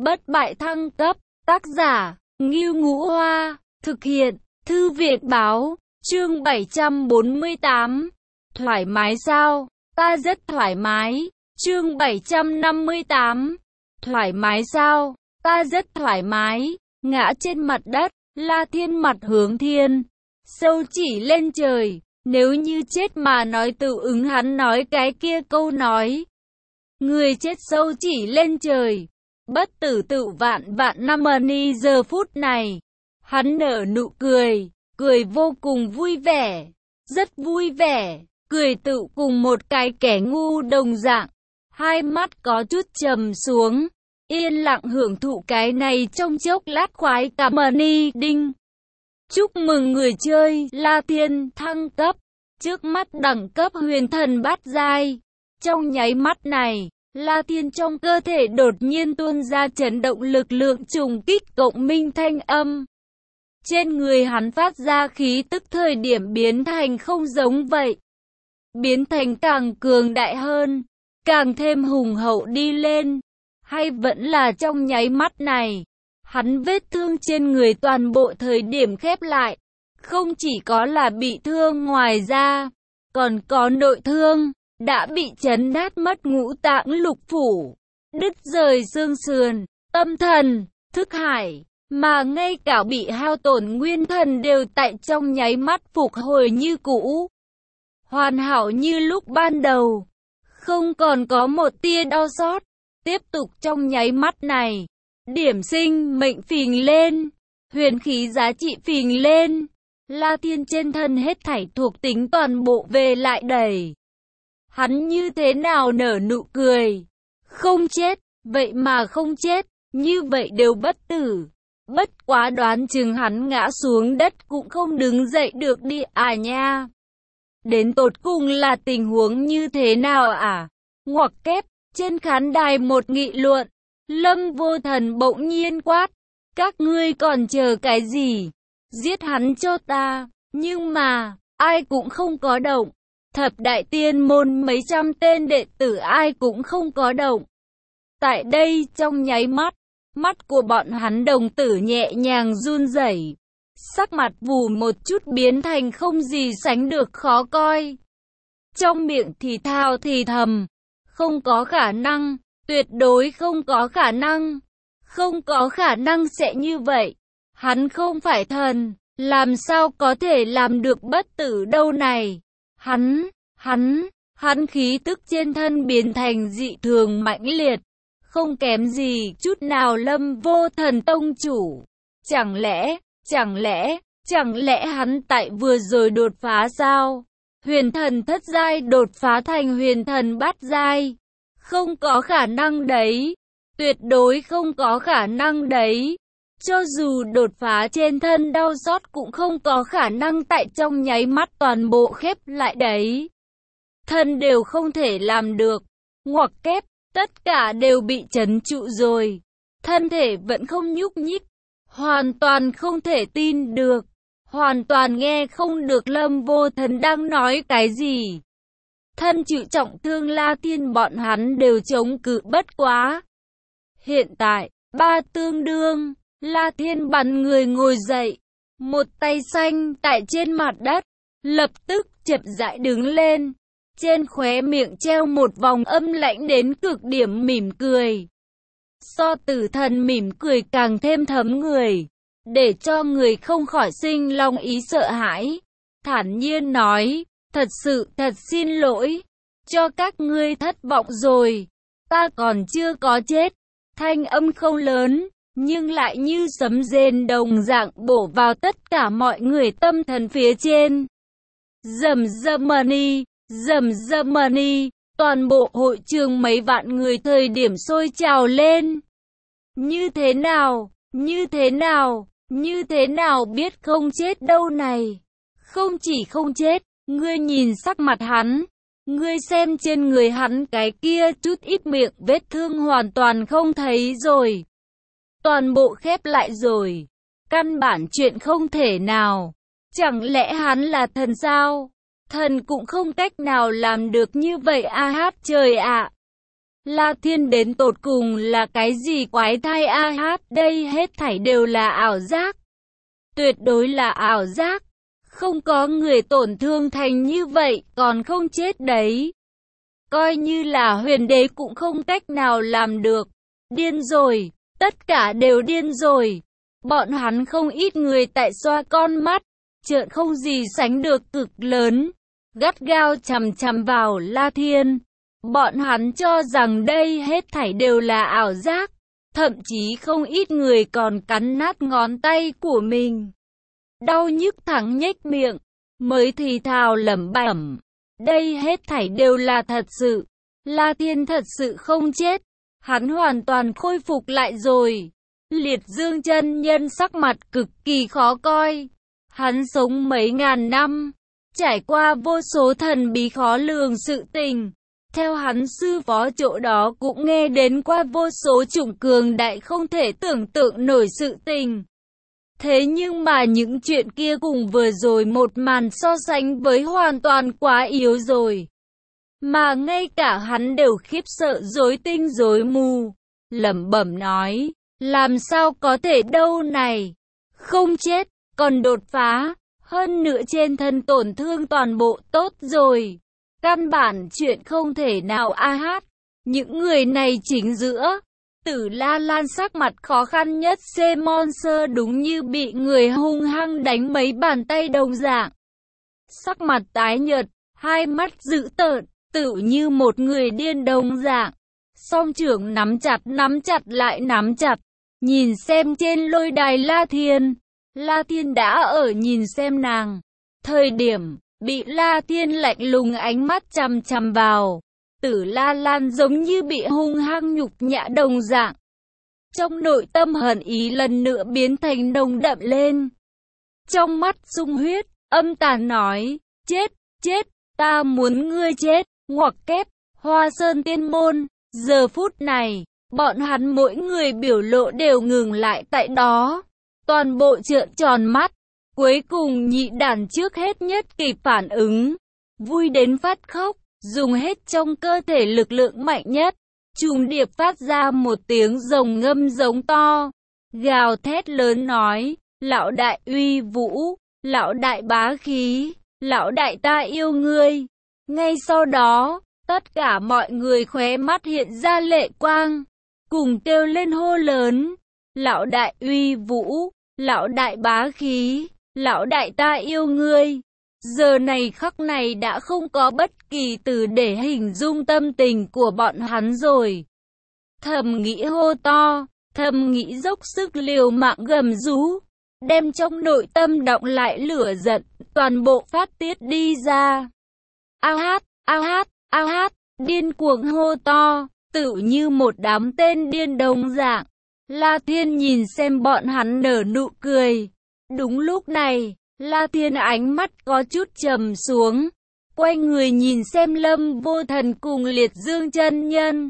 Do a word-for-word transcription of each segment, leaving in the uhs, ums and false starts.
Bất bại thăng cấp, tác giả, Ngưu Ngũ Hoa, thực hiện, Thư viện Báo, chương bảy trăm bốn mươi tám. Thoải mái sao? Ta rất thoải mái. Chương bảy trăm năm mươi tám. Thoải mái sao? Ta rất thoải mái. Ngã trên mặt đất, La Thiên mặt hướng thiên, sâu chỉ lên trời. Nếu như chết mà nói tự ứng hắn nói cái kia câu nói. Người chết sâu chỉ lên trời, bất tử tự vạn vạn năm. Ni giờ phút này, hắn nở nụ cười, cười vô cùng vui vẻ, rất vui vẻ, cười tự cùng một cái kẻ ngu đồng dạng. Hai mắt có chút trầm xuống, yên lặng hưởng thụ cái này trong chốc lát khoái cảm. Ni đinh, chúc mừng người chơi La Thiên thăng cấp, trước mắt đẳng cấp huyền thần bát giai. Trong nháy mắt này, La Thiên trong cơ thể đột nhiên tuôn ra chấn động lực lượng trùng kích cộng minh thanh âm. Trên người hắn phát ra khí tức thời điểm biến thành không giống vậy. Biến thành càng cường đại hơn, càng thêm hùng hậu đi lên. Hay vẫn là trong nháy mắt này, hắn vết thương trên người toàn bộ thời điểm khép lại. Không chỉ có là bị thương ngoài ra, còn có nội thương. Đã bị chấn nát mất ngũ tạng lục phủ, đứt rời xương sườn, tâm thần, thức hải, mà ngay cả bị hao tổn nguyên thần đều tại trong nháy mắt phục hồi như cũ. Hoàn hảo như lúc ban đầu, không còn có một tia đau xót. Tiếp tục trong nháy mắt này, điểm sinh mệnh phình lên, huyền khí giá trị phình lên. La Thiên trên thân hết thảy thuộc tính toàn bộ về lại đầy. Hắn như thế nào nở nụ cười. Không chết, vậy mà không chết, như vậy đều bất tử. Bất quá đoán chừng hắn ngã xuống đất cũng không đứng dậy được đi à nha. Đến tột cùng là tình huống như thế nào à? Ngoặc kép, trên khán đài một nghị luận. Lâm Vô Thần bỗng nhiên quát. Các ngươi còn chờ cái gì? Giết hắn cho ta. Nhưng mà, ai cũng không có động. Thập đại tiên môn mấy trăm tên đệ tử ai cũng không có động. Tại đây trong nháy mắt, mắt của bọn hắn đồng tử nhẹ nhàng run rẩy, sắc mặt vù một chút biến thành không gì sánh được khó coi. Trong miệng thì thào thì thầm, không có khả năng, tuyệt đối không có khả năng, không có khả năng sẽ như vậy. Hắn không phải thần, làm sao có thể làm được bất tử đâu này. Hắn, hắn, hắn khí tức trên thân biến thành dị thường mãnh liệt, không kém gì chút nào Lâm Vô Thần tông chủ. Chẳng lẽ, chẳng lẽ, chẳng lẽ hắn tại vừa rồi đột phá sao? Huyền thần thất giai đột phá thành huyền thần bát giai. Không có khả năng đấy, tuyệt đối không có khả năng đấy. Cho dù đột phá trên thân đau xót cũng không có khả năng tại trong nháy mắt toàn bộ khép lại đấy. Thân đều không thể làm được. Ngoặc kép, tất cả đều bị trấn trụ rồi. Thân thể vẫn không nhúc nhích. Hoàn toàn không thể tin được. Hoàn toàn nghe không được Lâm Vô Thần đang nói cái gì. Thân chịu trọng thương La Thiên bọn hắn đều chống cự bất quá. Hiện tại, ba tương đương. La Thiên bắn người ngồi dậy, một tay xanh tại trên mặt đất, lập tức chậm rãi đứng lên, trên khóe miệng treo một vòng âm lãnh đến cực điểm mỉm cười. So Tử Thần mỉm cười càng thêm thấm người, để cho người không khỏi sinh lòng ý sợ hãi. Thản nhiên nói, thật sự thật xin lỗi, cho các ngươi thất vọng rồi, ta còn chưa có chết. Thanh âm không lớn, nhưng lại như sấm rền đồng dạng bổ vào tất cả mọi người tâm thần phía trên. Rầm rầm money, rầm rầm money, toàn bộ hội trường mấy vạn người thời điểm sôi trào lên. Như thế nào, như thế nào, như thế nào biết không chết đâu này. Không chỉ không chết, ngươi nhìn sắc mặt hắn, ngươi xem trên người hắn cái kia chút ít miệng vết thương hoàn toàn không thấy rồi. Toàn bộ khép lại rồi. Căn bản chuyện không thể nào. Chẳng lẽ hắn là thần sao? Thần cũng không cách nào làm được như vậy a hát trời ạ. La Thiên đến tột cùng là cái gì quái thai a hát, đây hết thảy đều là ảo giác. Tuyệt đối là ảo giác. Không có người tổn thương thành như vậy, còn không chết đấy. Coi như là huyền đế cũng không cách nào làm được. Điên rồi, tất cả đều điên rồi. Bọn hắn không ít người tại xoa con mắt, trợn không gì sánh được cực lớn, gắt gao chằm chằm vào La Thiên. Bọn hắn cho rằng đây hết thảy đều là ảo giác, thậm chí không ít người còn cắn nát ngón tay của mình. Đau nhức thẳng nhếch miệng, mới thì thào lẩm bẩm, đây hết thảy đều là thật sự. La Thiên thật sự không chết, hắn hoàn toàn khôi phục lại rồi. Liệt Dương chân nhân sắc mặt cực kỳ khó coi. Hắn sống mấy ngàn năm, trải qua vô số thần bí khó lường sự tình. Theo hắn sư phó chỗ đó cũng nghe đến qua vô số chủng cường đại không thể tưởng tượng nổi sự tình. Thế nhưng mà những chuyện kia cùng vừa rồi một màn so sánh với hoàn toàn quá yếu rồi. Mà ngay cả hắn đều khiếp sợ rối tinh rối mù, lẩm bẩm nói, làm sao có thể đâu này, không chết, còn đột phá, hơn nữa trên thân tổn thương toàn bộ tốt rồi. Căn bản chuyện không thể nào a hát, những người này chính giữa. Tử La Lan sắc mặt khó khăn nhất, C-Monster đúng như bị người hung hăng đánh mấy bàn tay đồng dạng. Sắc mặt tái nhợt, hai mắt dữ tợn, tựu như một người điên đồng dạng. Song trưởng nắm chặt nắm chặt lại nắm chặt, nhìn xem trên lôi đài La Thiên. La Thiên đã ở nhìn xem nàng. Thời điểm bị La Thiên lạnh lùng ánh mắt chằm chằm vào, Tử La Lan giống như bị hung hăng nhục nhã đồng dạng. Trong nội tâm hận ý lần nữa biến thành nồng đậm lên. Trong mắt sung huyết, âm tàn nói, chết, chết, ta muốn ngươi chết, ngoặc kép, Hoa Sơn Tiên Môn. Giờ phút này, bọn hắn mỗi người biểu lộ đều ngừng lại tại đó. Toàn bộ trợn tròn mắt, cuối cùng nhị đàn trước hết nhất kịp phản ứng. Vui đến phát khóc, dùng hết trong cơ thể lực lượng mạnh nhất. Trùng điệp phát ra một tiếng rồng ngâm giống to, gào thét lớn nói, lão đại uy vũ, lão đại bá khí, lão đại ta yêu ngươi. Ngay sau đó, tất cả mọi người khóe mắt hiện ra lệ quang, cùng kêu lên hô lớn, lão đại uy vũ, lão đại bá khí, lão đại ta yêu ngươi. Giờ này khắc này đã không có bất kỳ từ để hình dung tâm tình của bọn hắn rồi. Thầm nghĩ hô to, thầm nghĩ dốc sức liều mạng gầm rú, đem trong nội tâm đọng lại lửa giận, toàn bộ phát tiết đi ra. A hát, a hát, a hát, điên cuồng hô to, tự như một đám tên điên đồng dạng. La Thiên nhìn xem bọn hắn nở nụ cười. Đúng lúc này, La Thiên ánh mắt có chút trầm xuống, quay người nhìn xem Lâm Vô Thần cùng Liệt Dương chân nhân.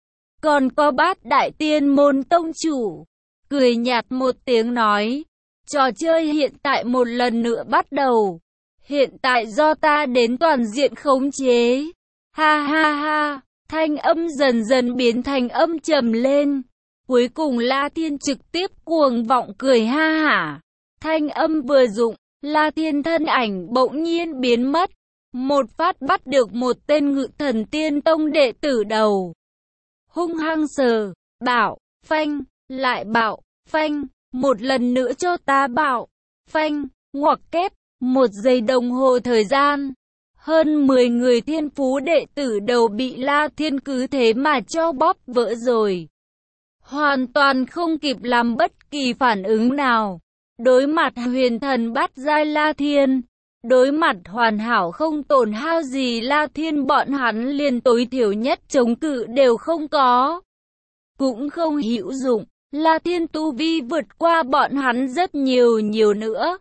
Còn có Bát Đại Tiên Môn tông chủ, cười nhạt một tiếng nói, trò chơi hiện tại một lần nữa bắt đầu. Hiện tại do ta đến toàn diện khống chế. Ha ha ha, thanh âm dần dần biến thành âm trầm lên. Cuối cùng La Thiên trực tiếp cuồng vọng cười ha hả. Thanh âm vừa dụng, La Thiên thân ảnh bỗng nhiên biến mất. Một phát bắt được một tên Ngự Thần Tiên Tông đệ tử đầu. Hung hăng sờ, bảo, phanh, lại bảo, phanh, một lần nữa cho ta bảo, phanh, ngoặc kép, một giây đồng hồ thời gian. Hơn mười người thiên phú đệ tử đầu bị La Thiên cứ thế mà cho bóp vỡ rồi. Hoàn toàn không kịp làm bất kỳ phản ứng nào. Đối mặt huyền thần bát giai La Thiên, đối mặt hoàn hảo không tổn hao gì La Thiên, bọn hắn liền tối thiểu nhất chống cự đều không có. Cũng không hữu dụng, La Thiên tu vi vượt qua bọn hắn rất nhiều nhiều nữa.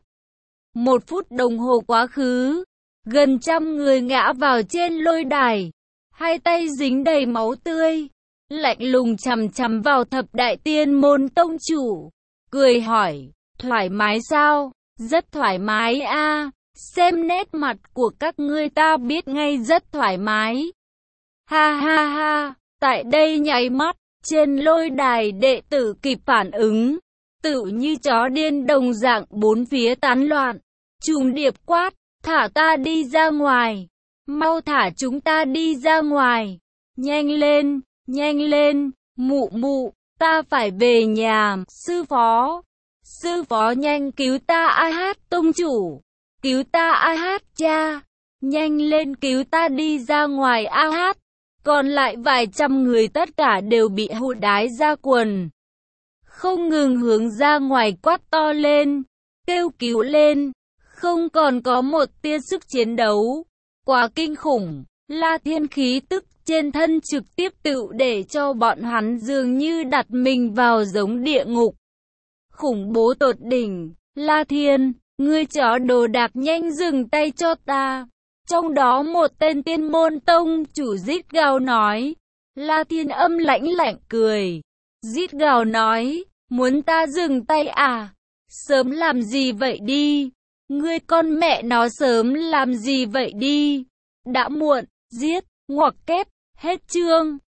Một phút đồng hồ quá khứ, gần trăm người ngã vào trên lôi đài, hai tay dính đầy máu tươi, lạnh lùng chằm chằm vào Thập Đại Tiên Môn tông chủ, cười hỏi, thoải mái sao? Rất thoải mái a, xem nét mặt của các ngươi ta biết ngay rất thoải mái. Ha ha ha, Tại đây nháy mắt, trên lôi đài đệ tử kịp phản ứng, tự như chó điên đồng dạng bốn phía tán loạn, trùng điệp quát, thả ta đi ra ngoài, mau thả chúng ta đi ra ngoài, nhanh lên, nhanh lên, mụ mụ, ta phải về nhà, sư phó, sư phó nhanh cứu ta a hát tông chủ, cứu ta a hát cha, nhanh lên cứu ta đi ra ngoài a hát. Còn lại vài trăm người tất cả đều bị hụt đái ra quần, không ngừng hướng ra ngoài quát to lên, kêu cứu lên, không còn có một tia sức chiến đấu. Quá kinh khủng, La Thiên khí tức trên thân trực tiếp tự để cho bọn hắn dường như đặt mình vào giống địa ngục. Khủng bố tột đỉnh, La Thiên, ngươi chó đồ đạc nhanh dừng tay cho ta. Trong đó một tên tiên môn tông chủ rít gào nói. La Thiên âm lãnh lạnh cười, rít gào nói, muốn ta dừng tay à? Sớm làm gì vậy đi? Ngươi con mẹ nó sớm làm gì vậy đi? Đã muộn, giết, ngoặc kép, hết chương.